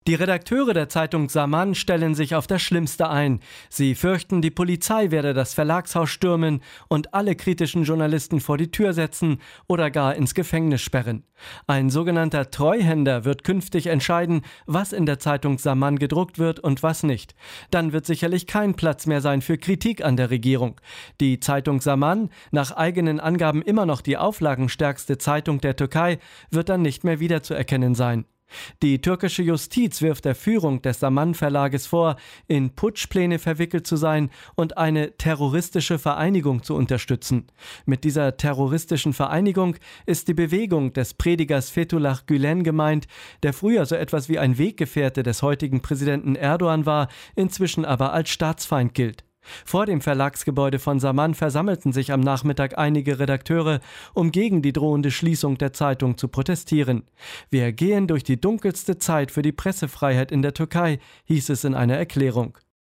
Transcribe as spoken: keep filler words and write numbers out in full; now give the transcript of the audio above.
Die Redakteure der Zeitung Zaman stellen sich auf das Schlimmste ein. Sie fürchten, die Polizei werde das Verlagshaus stürmen und alle kritischen Journalisten vor die Tür setzen oder gar ins Gefängnis sperren. Ein sogenannter Treuhänder wird künftig entscheiden, was in der Zeitung Zaman gedruckt wird und was nicht. Dann wird sicherlich kein Platz mehr sein für Kritik an der Regierung. Die Zeitung Zaman, nach eigenen Angaben immer noch die auflagenstärkste Zeitung der Türkei, wird dann nicht mehr wiederzuerkennen sein. Die türkische Justiz wirft der Führung des Zaman-Verlages vor, in Putschpläne verwickelt zu sein und eine terroristische Vereinigung zu unterstützen. Mit dieser terroristischen Vereinigung ist die Bewegung des Predigers Fethullah Gülen gemeint, der früher so etwas wie ein Weggefährte des heutigen Präsidenten Erdogan war, inzwischen aber als Staatsfeind gilt. Vor dem Verlagsgebäude von Zaman versammelten sich am Nachmittag einige Redakteure, um gegen die drohende Schließung der Zeitung zu protestieren. Wir gehen durch die dunkelste Zeit für die Pressefreiheit in der Türkei, hieß es in einer Erklärung.